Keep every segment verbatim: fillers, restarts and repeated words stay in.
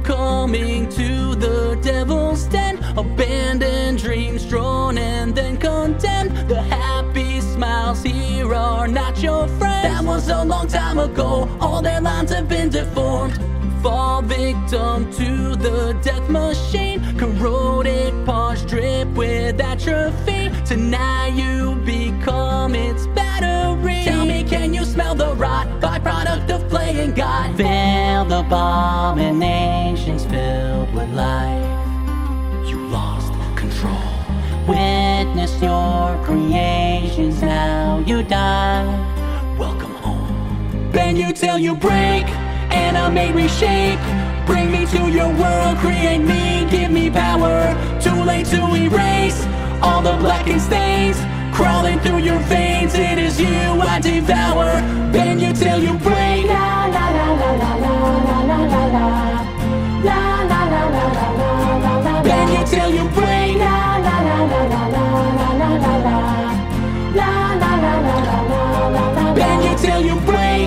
coming to the devil's den. Abandoned dreams drawn and then condemned. The happy smiles here are not your friends. That was a long time ago, all their lines have been deformed. Fall victim to the death machine. Corroded parts drip with atrophy. Tonight you become its battery. Tell me, can you smell the rot? Byproduct of playing God. Veiled abominations filled with life. You lost control. Witness your creations, now you die. Welcome home. Bend you till you break. Animate, reshape. Bring me to your world, create me, give me power. Too late to erase all the blackened stains crawling through your veins. It is you I devour. Bend you till you break. La la la la la la la la la. La la la la la la la la. Bend you till you break. La la la la la la la la la. La la la la la la la la. Bend you till you break.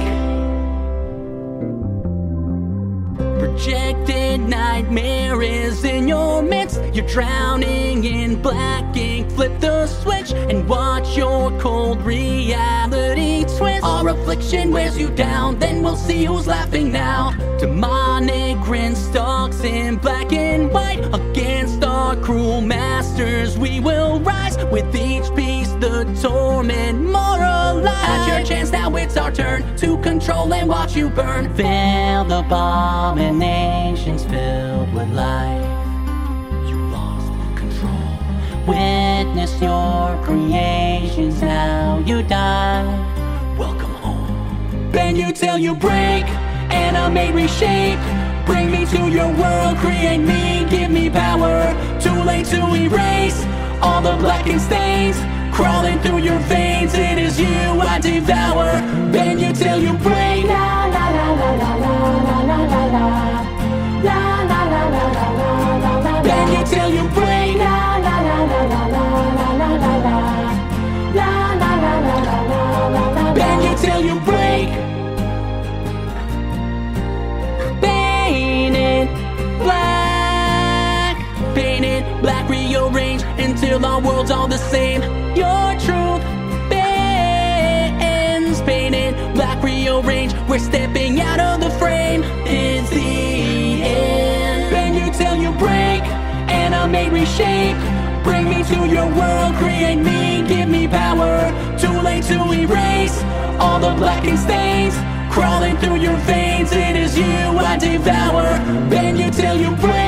Projected nightmare is in your midst. You're drowning in black ink. Flip the switch and watch your cold reality twist. Our affliction wears you down, then we'll see who's laughing now. Demonic grin stalks in black and white. Against our cruel masters we will rise. With each piece the torment more alive. At your chance now it's our turn to control and watch you burn. Veiled abominations filled with life. You lost control. Witness your creations, now you die. Welcome home. Bend you till you break. Animate, reshape. Bring me to your world, create me, give me power. Too late to erase all the blackened stains crawling through your veins. It is you I devour. Bend you till you break. La la la la la la la la la la. La la la la la la la la. Bend you till you break. La la la la la la la la la la. La la la la la la la la. Bend you till you break. Painted black, painted black, rearrange until our world's all the same. Your truth bends. Painted black, rearrange. We're stepping out of the frame. It's the end. Bend you till you break. Animate, reshape. Bring me to your world, create me, give me power. Too late to erase all the blackened stains crawling through your veins. It is you I devour. Bend you till you break.